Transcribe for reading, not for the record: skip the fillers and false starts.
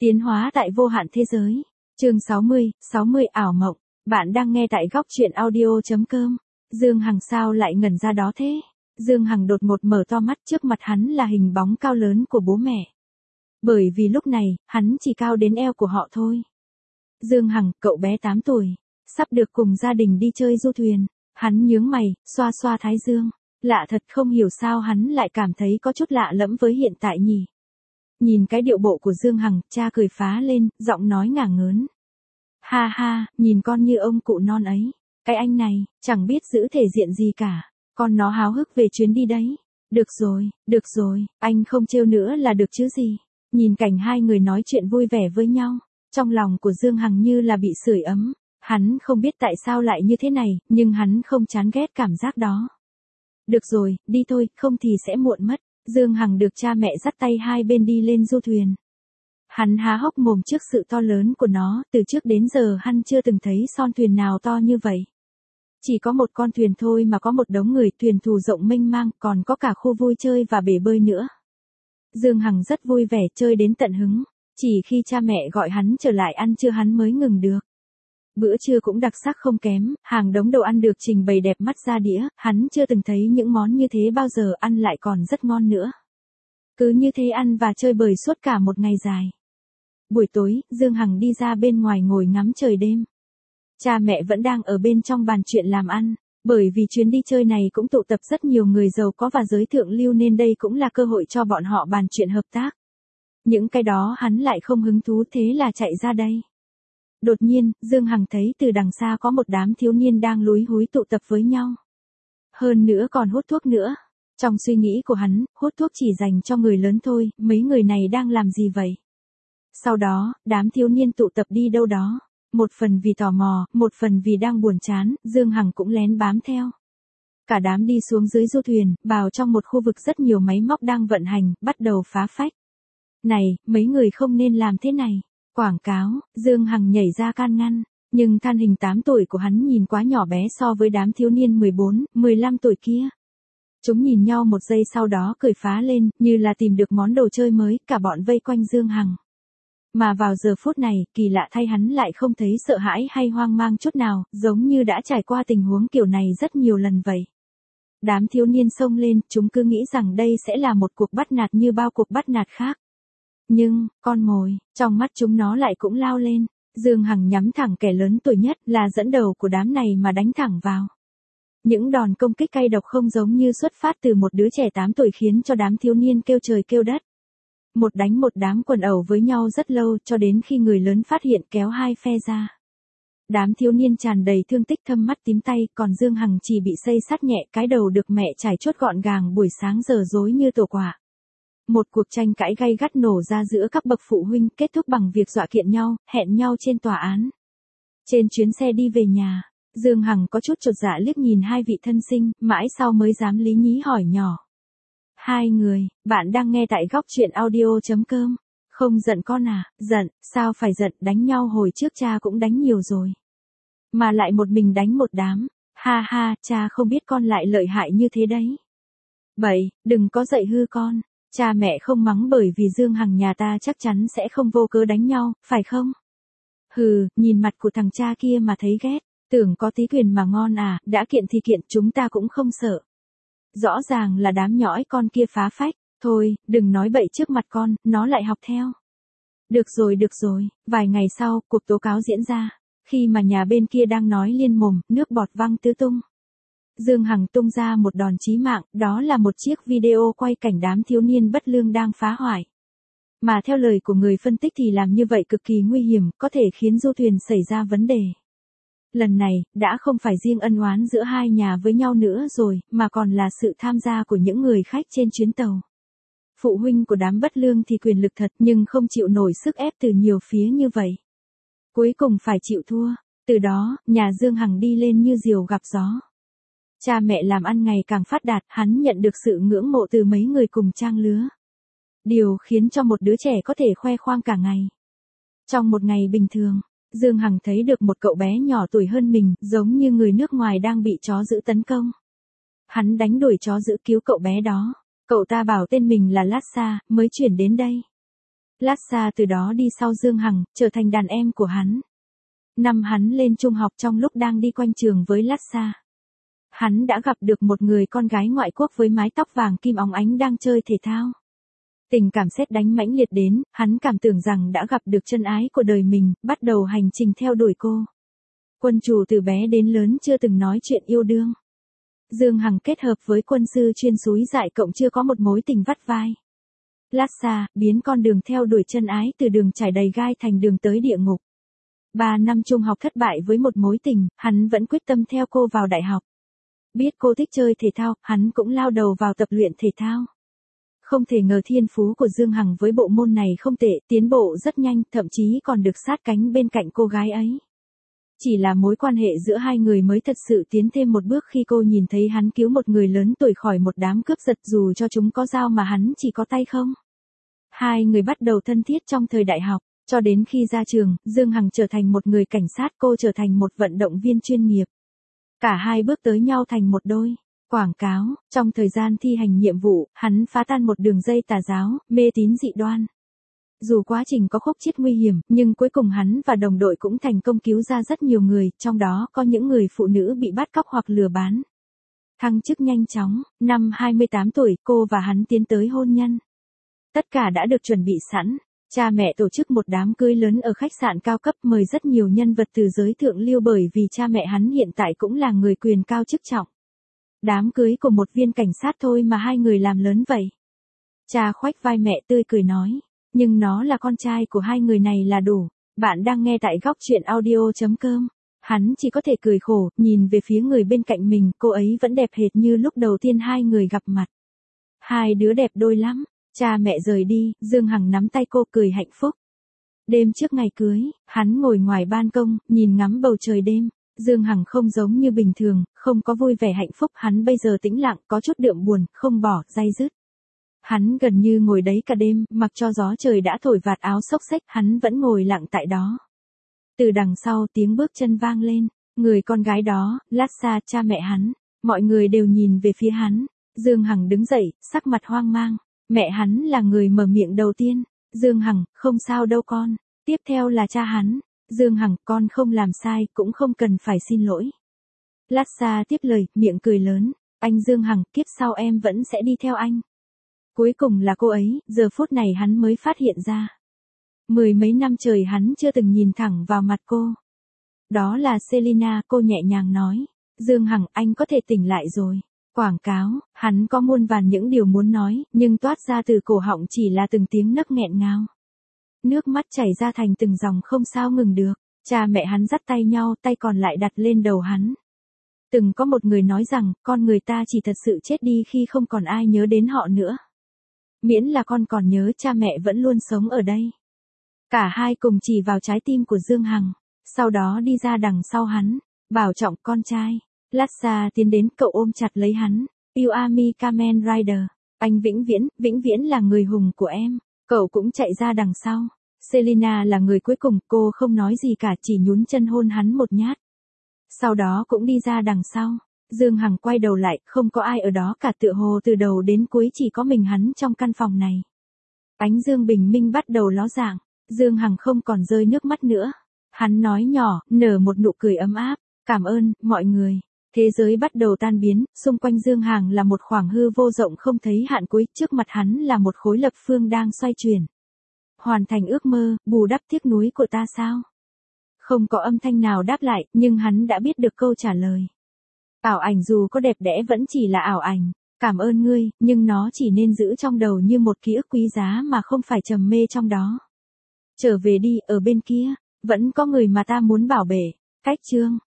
Tiến hóa tại vô hạn thế giới. Chương 60 ảo mộng. Bạn đang nghe tại góc truyện audio.com. Dương Hằng sao lại ngẩn ra đó thế? Dương Hằng đột ngột mở to mắt, trước mặt hắn là hình bóng cao lớn của bố mẹ. Bởi vì lúc này, hắn chỉ cao đến eo của họ thôi. Dương Hằng, cậu bé 8 tuổi, sắp được cùng gia đình đi chơi du thuyền. Hắn nhướng mày, xoa xoa thái dương. Lạ thật, không hiểu sao hắn lại cảm thấy có chút lạ lẫm với hiện tại nhỉ. Nhìn cái điệu bộ của Dương Hằng, cha cười phá lên, giọng nói ngả ngớn. Ha ha, nhìn con như ông cụ non ấy. Cái anh này, chẳng biết giữ thể diện gì cả. Con nó háo hức về chuyến đi đấy. Được rồi, anh không trêu nữa là được chứ gì. Nhìn cảnh hai người nói chuyện vui vẻ với nhau. Trong lòng của Dương Hằng như là bị sưởi ấm. Hắn không biết tại sao lại như thế này, nhưng hắn không chán ghét cảm giác đó. Được rồi, đi thôi, không thì sẽ muộn mất. Dương Hằng được cha mẹ dắt tay hai bên đi lên du thuyền. Hắn há hốc mồm trước sự to lớn của nó, từ trước đến giờ hắn chưa từng thấy son thuyền nào to như vậy. Chỉ có một con thuyền thôi mà có một đống người, thuyền thù rộng mênh mang, còn có cả khu vui chơi và bể bơi nữa. Dương Hằng rất vui vẻ chơi đến tận hứng, chỉ khi cha mẹ gọi hắn trở lại ăn trưa hắn mới ngừng được. Bữa trưa cũng đặc sắc không kém, hàng đống đồ ăn được trình bày đẹp mắt ra đĩa, hắn chưa từng thấy những món như thế bao giờ, ăn lại còn rất ngon nữa. Cứ như thế ăn và chơi bời suốt cả một ngày dài. Buổi tối, Dương Hằng đi ra bên ngoài ngồi ngắm trời đêm. Cha mẹ vẫn đang ở bên trong bàn chuyện làm ăn, bởi vì chuyến đi chơi này cũng tụ tập rất nhiều người giàu có và giới thượng lưu nên đây cũng là cơ hội cho bọn họ bàn chuyện hợp tác. Những cái đó hắn lại không hứng thú, thế là chạy ra đây. Đột nhiên, Dương Hằng thấy từ đằng xa có một đám thiếu niên đang lúi húi tụ tập với nhau. Hơn nữa còn hút thuốc nữa. Trong suy nghĩ của hắn, hút thuốc chỉ dành cho người lớn thôi, mấy người này đang làm gì vậy? Sau đó, đám thiếu niên tụ tập đi đâu đó. Một phần vì tò mò, một phần vì đang buồn chán, Dương Hằng cũng lén bám theo. Cả đám đi xuống dưới du thuyền, vào trong một khu vực rất nhiều máy móc đang vận hành, bắt đầu phá phách. Này, mấy người không nên làm thế này. Quảng cáo, Dương Hằng nhảy ra can ngăn, nhưng thân hình 8 tuổi của hắn nhìn quá nhỏ bé so với đám thiếu niên 14, 15 tuổi kia. Chúng nhìn nhau một giây sau đó cười phá lên, như là tìm được món đồ chơi mới, cả bọn vây quanh Dương Hằng. Mà vào giờ phút này, kỳ lạ thay hắn lại không thấy sợ hãi hay hoang mang chút nào, giống như đã trải qua tình huống kiểu này rất nhiều lần vậy. Đám thiếu niên xông lên, chúng cứ nghĩ rằng đây sẽ là một cuộc bắt nạt như bao cuộc bắt nạt khác. Nhưng, con mồi, trong mắt chúng nó lại cũng lao lên. Dương Hằng nhắm thẳng kẻ lớn tuổi nhất, là dẫn đầu của đám này mà đánh thẳng vào. Những đòn công kích cay độc không giống như xuất phát từ một đứa trẻ 8 tuổi khiến cho đám thiếu niên kêu trời kêu đất. Một đánh một đám quần ẩu với nhau rất lâu cho đến khi người lớn phát hiện kéo hai phe ra. Đám thiếu niên tràn đầy thương tích thâm mắt tím tay, còn Dương Hằng chỉ bị xây sát nhẹ, cái đầu được mẹ trải chốt gọn gàng buổi sáng giờ rối như tổ quả. Một cuộc tranh cãi gay gắt nổ ra giữa các bậc phụ huynh, kết thúc bằng việc dọa kiện nhau, hẹn nhau trên tòa án. Trên chuyến xe đi về nhà, Dương Hằng có chút chột dạ liếc nhìn hai vị thân sinh, mãi sau mới dám lý nhí hỏi nhỏ. Hai người, bạn đang nghe tại góc truyện audio.com. Không giận con à? Giận, sao phải giận, đánh nhau hồi trước cha cũng đánh nhiều rồi. Mà lại một mình đánh một đám. Ha ha, cha không biết con lại lợi hại như thế đấy. Bậy, đừng có dạy hư con. Cha mẹ không mắng bởi vì Dương Hằng nhà ta chắc chắn sẽ không vô cớ đánh nhau, phải không? Hừ, nhìn mặt của thằng cha kia mà thấy ghét, tưởng có tí quyền mà ngon à, đã kiện thì kiện, chúng ta cũng không sợ. Rõ ràng là đám nhõi con kia phá phách, thôi, đừng nói bậy trước mặt con, nó lại học theo. Được rồi, vài ngày sau, cuộc tố cáo diễn ra, khi mà nhà bên kia đang nói liên mồm, nước bọt văng tứ tung. Dương Hằng tung ra một đòn chí mạng, đó là một chiếc video quay cảnh đám thiếu niên bất lương đang phá hoại. Mà theo lời của người phân tích thì làm như vậy cực kỳ nguy hiểm, có thể khiến du thuyền xảy ra vấn đề. Lần này, đã không phải riêng ân oán giữa hai nhà với nhau nữa rồi, mà còn là sự tham gia của những người khách trên chuyến tàu. Phụ huynh của đám bất lương thì quyền lực thật nhưng không chịu nổi sức ép từ nhiều phía như vậy. Cuối cùng phải chịu thua, từ đó, nhà Dương Hằng đi lên như diều gặp gió. Cha mẹ làm ăn ngày càng phát đạt, hắn nhận được sự ngưỡng mộ từ mấy người cùng trang lứa. Điều khiến cho một đứa trẻ có thể khoe khoang cả ngày. Trong một ngày bình thường, Dương Hằng thấy được một cậu bé nhỏ tuổi hơn mình, giống như người nước ngoài đang bị chó dữ tấn công. Hắn đánh đuổi chó dữ cứu cậu bé đó. Cậu ta bảo tên mình là Lassa, mới chuyển đến đây. Lhasa từ đó đi sau Dương Hằng, trở thành đàn em của hắn. Năm hắn lên trung học trong lúc đang đi quanh trường với Lhasa, hắn đã gặp được một người con gái ngoại quốc với mái tóc vàng kim óng ánh đang chơi thể thao. Tình cảm sét đánh mãnh liệt đến, hắn cảm tưởng rằng đã gặp được chân ái của đời mình, bắt đầu hành trình theo đuổi cô. Quân chủ từ bé đến lớn chưa từng nói chuyện yêu đương. Dương Hằng kết hợp với quân sư chuyên xúi dại cộng chưa có một mối tình vắt vai. Lhasa biến con đường theo đuổi chân ái từ đường trải đầy gai thành đường tới địa ngục. 3 năm trung học thất bại với một mối tình, hắn vẫn quyết tâm theo cô vào đại học. Biết cô thích chơi thể thao, hắn cũng lao đầu vào tập luyện thể thao. Không thể ngờ thiên phú của Dương Hằng với bộ môn này không tệ, tiến bộ rất nhanh, thậm chí còn được sát cánh bên cạnh cô gái ấy. Chỉ là mối quan hệ giữa hai người mới thật sự tiến thêm một bước khi cô nhìn thấy hắn cứu một người lớn tuổi khỏi một đám cướp giật dù cho chúng có dao mà hắn chỉ có tay không. Hai người bắt đầu thân thiết trong thời đại học, cho đến khi ra trường, Dương Hằng trở thành một người cảnh sát, cô trở thành một vận động viên chuyên nghiệp. Cả hai bước tới nhau thành một đôi. Quảng cáo, trong thời gian thi hành nhiệm vụ, hắn phá tan một đường dây tà giáo, mê tín dị đoan. Dù quá trình có khúc chiết nguy hiểm, nhưng cuối cùng hắn và đồng đội cũng thành công cứu ra rất nhiều người, trong đó có những người phụ nữ bị bắt cóc hoặc lừa bán. Thăng chức nhanh chóng, năm 28 tuổi, cô và hắn tiến tới hôn nhân. Tất cả đã được chuẩn bị sẵn. Cha mẹ tổ chức một đám cưới lớn ở khách sạn cao cấp, mời rất nhiều nhân vật từ giới thượng lưu bởi vì cha mẹ hắn hiện tại cũng là người quyền cao chức trọng. Đám cưới của một viên cảnh sát thôi mà hai người làm lớn vậy. Cha khoách vai mẹ tươi cười nói, nhưng nó là con trai của hai người này là đủ. Bạn đang nghe tại góc truyện audio.com. Hắn chỉ có thể cười khổ, nhìn về phía người bên cạnh mình, cô ấy vẫn đẹp hệt như lúc đầu tiên hai người gặp mặt. Hai đứa đẹp đôi lắm. Cha mẹ rời đi, Dương Hằng nắm tay cô cười hạnh phúc. Đêm trước ngày cưới, hắn ngồi ngoài ban công, nhìn ngắm bầu trời đêm. Dương Hằng không giống như bình thường, không có vui vẻ hạnh phúc, hắn bây giờ tĩnh lặng, có chút đượm buồn, không bỏ, day dứt. Hắn gần như ngồi đấy cả đêm, mặc cho gió trời đã thổi vạt áo xốc xếch, hắn vẫn ngồi lặng tại đó. Từ đằng sau tiếng bước chân vang lên, người con gái đó, Lhasa, cha mẹ hắn, mọi người đều nhìn về phía hắn. Dương Hằng đứng dậy, sắc mặt hoang mang. Mẹ hắn là người mở miệng đầu tiên. Dương Hằng, không sao đâu con. Tiếp theo là cha hắn. Dương Hằng, con không làm sai, cũng không cần phải xin lỗi. Lhasa tiếp lời, miệng cười lớn. Anh Dương Hằng, kiếp sau em vẫn sẽ đi theo anh. Cuối cùng là cô ấy, giờ phút này hắn mới phát hiện ra. 10 mấy năm trời hắn chưa từng nhìn thẳng vào mặt cô. Đó là Selina, cô nhẹ nhàng nói. Dương Hằng, anh có thể tỉnh lại rồi. Quảng cáo, hắn có muôn vàn những điều muốn nói, nhưng toát ra từ cổ họng chỉ là từng tiếng nấc nghẹn ngào. Nước mắt chảy ra thành từng dòng không sao ngừng được. Cha mẹ hắn dắt tay nhau, tay còn lại đặt lên đầu hắn. Từng có một người nói rằng, con người ta chỉ thật sự chết đi khi không còn ai nhớ đến họ nữa. Miễn là con còn nhớ, cha mẹ vẫn luôn sống ở đây. Cả hai cùng chỉ vào trái tim của Dương Hằng, sau đó đi ra đằng sau hắn, bảo trọng con trai. Lhasa tiến đến, cậu ôm chặt lấy hắn. You are me, Kamen Rider. Anh vĩnh viễn là người hùng của em. Cậu cũng chạy ra đằng sau. Selina là người cuối cùng, cô không nói gì cả, chỉ nhún chân hôn hắn một nhát. Sau đó cũng đi ra đằng sau. Dương Hằng quay đầu lại, không có ai ở đó cả, tựa hồ từ đầu đến cuối chỉ có mình hắn trong căn phòng này. Ánh dương bình minh bắt đầu ló dạng. Dương Hằng không còn rơi nước mắt nữa. Hắn nói nhỏ, nở một nụ cười ấm áp. Cảm ơn, mọi người. Thế giới bắt đầu tan biến, xung quanh Dương Hằng là một khoảng hư vô rộng không thấy hạn cuối, trước mặt hắn là một khối lập phương đang xoay chuyển. Hoàn thành ước mơ, bù đắp tiếc nuối của ta sao? Không có âm thanh nào đáp lại, nhưng hắn đã biết được câu trả lời. Ảo ảnh dù có đẹp đẽ vẫn chỉ là ảo ảnh. Cảm ơn ngươi, nhưng nó chỉ nên giữ trong đầu như một ký ức quý giá mà không phải trầm mê trong đó. Trở về đi, ở bên kia, vẫn có người mà ta muốn bảo vệ. Cách chương